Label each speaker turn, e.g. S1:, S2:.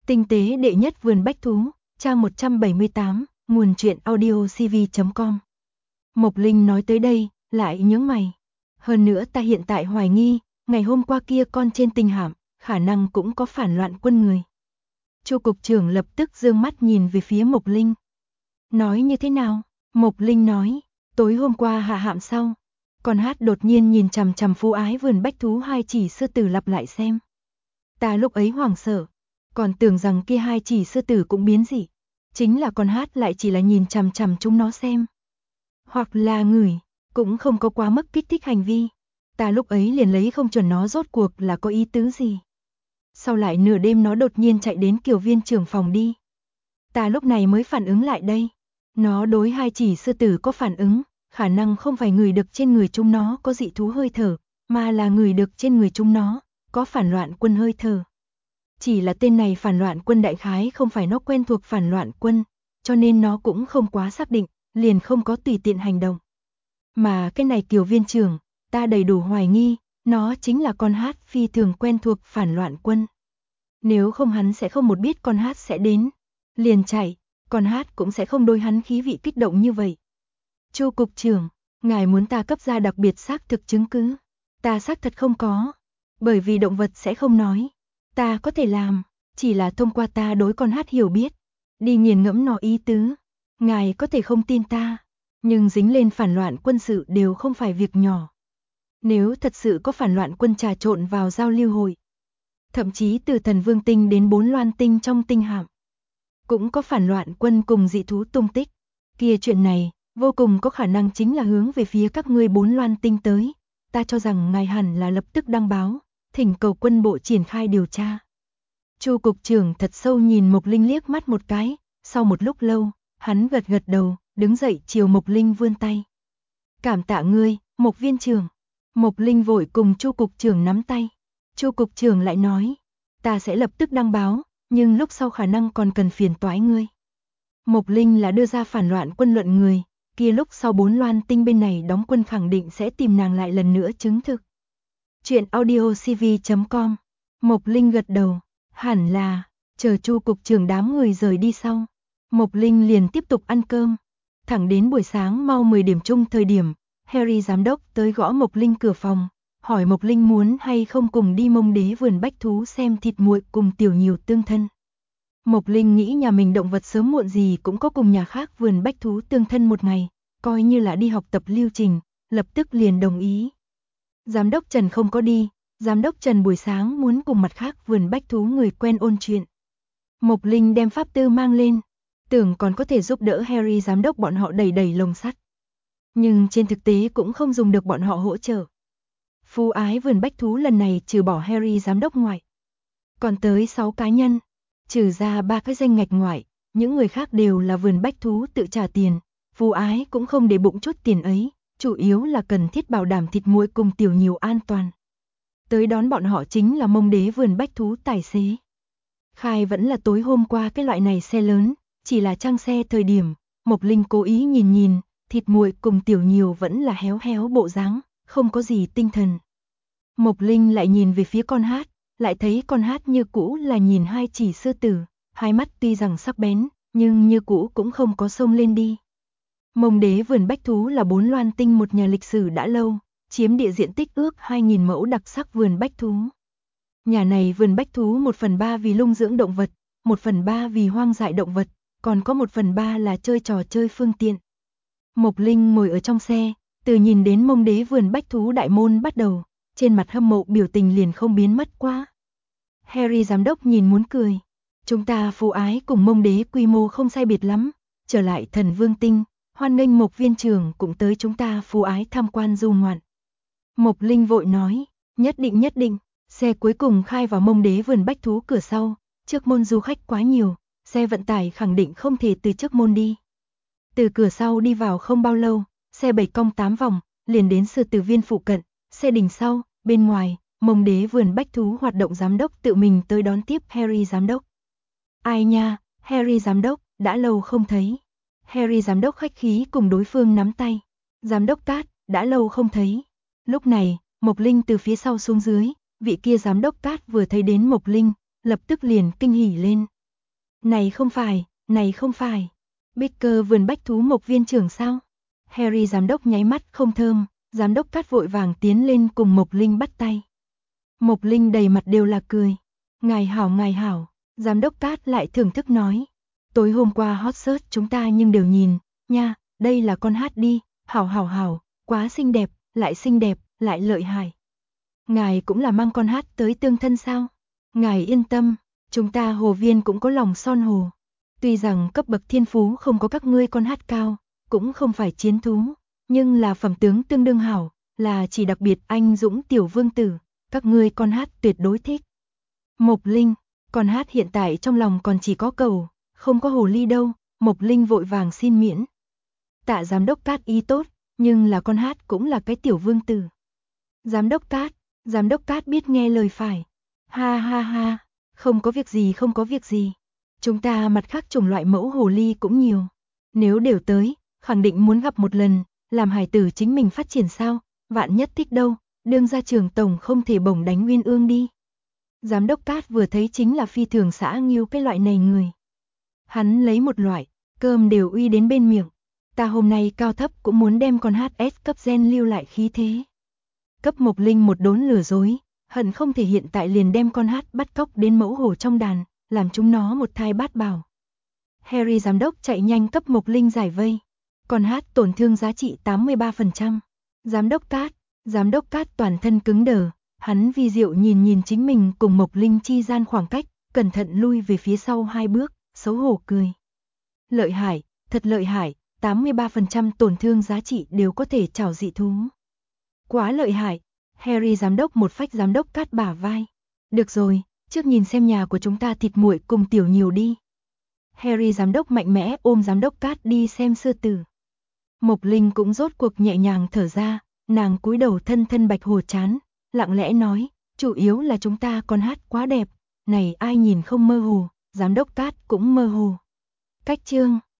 S1: Tinh tế đệ nhất vườn bách thú, trang 178, nguồn truyện audio cv.com. Mộc Linh nói tới đây, lại nhướng mày. Hơn nữa ta hiện tại hoài nghi, ngày hôm qua kia con trên tinh hạm, khả năng cũng có phản loạn quân người. Chu cục trưởng lập tức dương mắt nhìn về phía Mộc Linh. Nói như thế nào? Mộc Linh nói, tối hôm qua hạ hạm sau. Con hát đột nhiên nhìn chằm chằm Phú Ái vườn bách thú hai chỉ sư tử lặp lại xem. Ta lúc ấy hoảng sợ, còn tưởng rằng kia hai chỉ sư tử cũng biến dị. Chính là con hát lại chỉ là nhìn chằm chằm chúng nó xem. Hoặc là ngửi, cũng không có quá mức kích thích hành vi. Ta lúc ấy liền lấy không chuẩn nó rốt cuộc là có ý tứ gì. Sau lại nửa đêm nó đột nhiên chạy đến Kiều viên trưởng phòng đi. Ta lúc này mới phản ứng lại đây. Nó đối hai chỉ sư tử có phản ứng, khả năng không phải ngửi được trên người chúng nó có dị thú hơi thở, mà là ngửi được trên người chúng nó có phản loạn quân hơi thở. Chỉ là tên này phản loạn quân đại khái không phải nó quen thuộc phản loạn quân, cho nên nó cũng không quá xác định, liền không có tùy tiện hành động. Mà cái này Kiều viên trưởng, ta đầy đủ hoài nghi, nó chính là con hát phi thường quen thuộc phản loạn quân. Nếu không hắn sẽ không một biết con hát sẽ đến, liền chạy, con hát cũng sẽ không đối hắn khí vị kích động như vậy. Chu cục trưởng, ngài muốn ta cấp ra đặc biệt xác thực chứng cứ? Ta xác thật không có, bởi vì động vật sẽ không nói. Ta có thể làm, chỉ là thông qua ta đối con hát hiểu biết, đi nghiền ngẫm nó ý tứ. Ngài có thể không tin ta, nhưng dính lên phản loạn quân sự đều không phải việc nhỏ. Nếu thật sự có phản loạn quân trà trộn vào giao lưu hội, thậm chí từ Thần Vương tinh đến 4 loan tinh trong tinh hạm, cũng có phản loạn quân cùng dị thú tung tích, kia chuyện này vô cùng có khả năng chính là hướng về phía các ngươi 4 loan tinh tới. Ta cho rằng ngài hẳn là lập tức đăng báo, thỉnh cầu quân bộ triển khai điều tra. Chu cục trưởng thật sâu nhìn Mộc Linh liếc mắt một cái, sau một lúc lâu, hắn gật gật đầu, đứng dậy chiều Mộc Linh vươn tay. Cảm tạ ngươi, Mộc viên trưởng. Mộc Linh vội cùng Chu cục trưởng nắm tay. Chu cục trưởng lại nói, ta sẽ lập tức đăng báo, nhưng lúc sau khả năng còn cần phiền toái ngươi. Mộc Linh là đưa ra phản loạn quân luận người, kia lúc sau 4 loan tinh bên này đóng quân khẳng định sẽ tìm nàng lại lần nữa chứng thực. Chuyện audio cv.com. Mộc Linh gật đầu, hẳn là, chờ Chu cục trưởng đám người rời đi sau. Mộc Linh liền tiếp tục ăn cơm. Thẳng đến buổi sáng mau 10 điểm chung thời điểm, Harry giám đốc tới gõ Mộc Linh cửa phòng, hỏi Mộc Linh muốn hay không cùng đi Mông Đế vườn bách thú xem thịt muội cùng Tiểu Nhiều tương thân. Mộc Linh nghĩ nhà mình động vật sớm muộn gì cũng có cùng nhà khác vườn bách thú tương thân một ngày, coi như là đi học tập lưu trình, lập tức liền đồng ý. Giám đốc Trần không có đi, giám đốc Trần buổi sáng muốn cùng mặt khác vườn bách thú người quen ôn chuyện. Mộc Linh đem pháp tư mang lên, tưởng còn có thể giúp đỡ Harry giám đốc bọn họ đẩy lồng sắt. Nhưng trên thực tế cũng không dùng được bọn họ hỗ trợ. Phú Ái vườn bách thú lần này trừ bỏ Harry giám đốc ngoại, còn tới 6 cá nhân, trừ ra 3 cái danh ngạch ngoại, những người khác đều là vườn bách thú tự trả tiền. Phú Ái cũng không để bụng chút tiền ấy, chủ yếu là cần thiết bảo đảm thịt muội cùng Tiểu Nhiều an toàn. Tới đón bọn họ chính là Mông Đế vườn bách thú tài xế. Khai vẫn là tối hôm qua cái loại này xe lớn, chỉ là trang xe thời điểm, Mộc Linh cố ý nhìn, thịt muội cùng Tiểu Nhiều vẫn là héo héo bộ dáng, không có gì tinh thần. Mộc Linh lại nhìn về phía con hát, lại thấy con hát như cũ là nhìn hai chỉ sư tử, hai mắt tuy rằng sắc bén, nhưng như cũ cũng không có xông lên đi. Mông Đế vườn bách thú là 4 loan tinh một nhà lịch sử đã lâu, chiếm địa diện tích ước 2.000 mẫu đặc sắc vườn bách thú. Nhà này vườn bách thú 1/3 vì lung dưỡng động vật, 1/3 vì hoang dại động vật, còn có 1/3 là chơi trò chơi phương tiện. Mộc Linh ngồi ở trong xe, từ nhìn đến Mông Đế vườn bách thú đại môn bắt đầu, trên mặt hâm mộ biểu tình liền không biến mất qua. Harry giám đốc nhìn muốn cười. Chúng ta Phú Ái cùng Mông Đế quy mô không sai biệt lắm, trở lại Thần Vương tinh, hoan nghênh Mộc viên trưởng cũng tới chúng ta Phú Ái tham quan du ngoạn. Mộc Linh vội nói, nhất định. Xe cuối cùng khai vào Mông Đế vườn bách thú cửa sau, trước môn du khách quá nhiều, xe vận tải khẳng định không thể từ trước môn đi. Từ cửa sau đi vào không bao lâu, xe 7 cong 8 vòng, liền đến Sư Tử Viên phụ cận, xe đình sau, bên ngoài, Mông Đế vườn bách thú hoạt động giám đốc tự mình tới đón tiếp Harry giám đốc. Ai nha, Harry giám đốc, đã lâu không thấy. Harry giám đốc khách khí cùng đối phương nắm tay. Giám đốc Cát, đã lâu không thấy. Lúc này, Mộc Linh từ phía sau xuống dưới, vị kia giám đốc Cát vừa thấy đến Mộc Linh, lập tức liền kinh hỉ lên. Này không phải, Baker vườn bách thú Mộc viên trưởng sao? Harry giám đốc nháy mắt không thơm, giám đốc Cát vội vàng tiến lên cùng Mộc Linh bắt tay. Mộc Linh đầy mặt đều là cười. Ngài hảo, giám đốc Cát lại thưởng thức nói. Tối hôm qua hot search chúng ta nhưng đều nhìn, nha, đây là con hát đi, hảo, quá xinh đẹp, lại lợi hại. Ngài cũng là mang con hát tới tương thân sao? Ngài yên tâm, chúng ta hồ viên cũng có lòng son hồ. Tuy rằng cấp bậc thiên phú không có các ngươi con hát cao, cũng không phải chiến thú, nhưng là phẩm tướng tương đương hảo, là chỉ đặc biệt anh dũng tiểu vương tử, các ngươi con hát tuyệt đối thích. Mộc Linh, con hát hiện tại trong lòng còn chỉ có cầu, không có hồ ly đâu, Mộc Linh vội vàng xin miễn. Tạ giám đốc Cát ý tốt, nhưng là con hát cũng là cái tiểu vương tử. Giám đốc Cát biết nghe lời phải. Ha, không có việc gì. Chúng ta mặt khác chủng loại mẫu hồ ly cũng nhiều. Nếu đều tới, khẳng định muốn gặp một lần, làm hài tử chính mình phát triển sao, vạn nhất thích đâu, đương gia trưởng tổng không thể bổng đánh Nguyên Ương đi. Giám đốc Cát vừa thấy chính là phi thường xã nghiêu cái loại này người. Hắn lấy một loại, cơm đều uy đến bên miệng. Ta hôm nay cao thấp cũng muốn đem con HS cấp gen lưu lại khí thế. Cấp Mộc Linh một đốn lừa dối, hận không thể hiện tại liền đem con hát bắt cóc đến mẫu hổ trong đàn, làm chúng nó một thai bát bảo. Harry giám đốc chạy nhanh cấp Mộc Linh giải vây. Con hát tổn thương giá trị 83%. Giám đốc Cát toàn thân cứng đờ, hắn vi diệu nhìn chính mình cùng Mộc Linh chi gian khoảng cách, cẩn thận lui về phía sau 2 bước, xấu hổ cười. Lợi hại, thật lợi hại, 83% tổn thương giá trị đều có thể chảo dị thú. Quá lợi hại, Harry giám đốc một phách giám đốc Cát bả vai. Được rồi, trước nhìn xem nhà của chúng ta thịt muội cùng tiểu nhiều đi. Harry giám đốc mạnh mẽ ôm giám đốc Cát đi xem sư tử. Mộc Linh cũng rốt cuộc nhẹ nhàng thở ra, nàng cúi đầu thân bạch hồ chán, lặng lẽ nói, chủ yếu là chúng ta con hát quá đẹp, này ai nhìn không mơ hồ, giám đốc Cát cũng mơ hồ. Cách chương